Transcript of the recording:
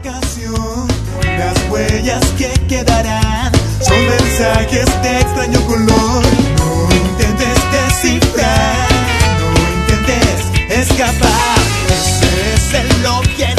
ocasión. Las huellas que quedarán son mensajes de extraño color. No intentes descifrar, no intentes escapar. Ese es el objetivo.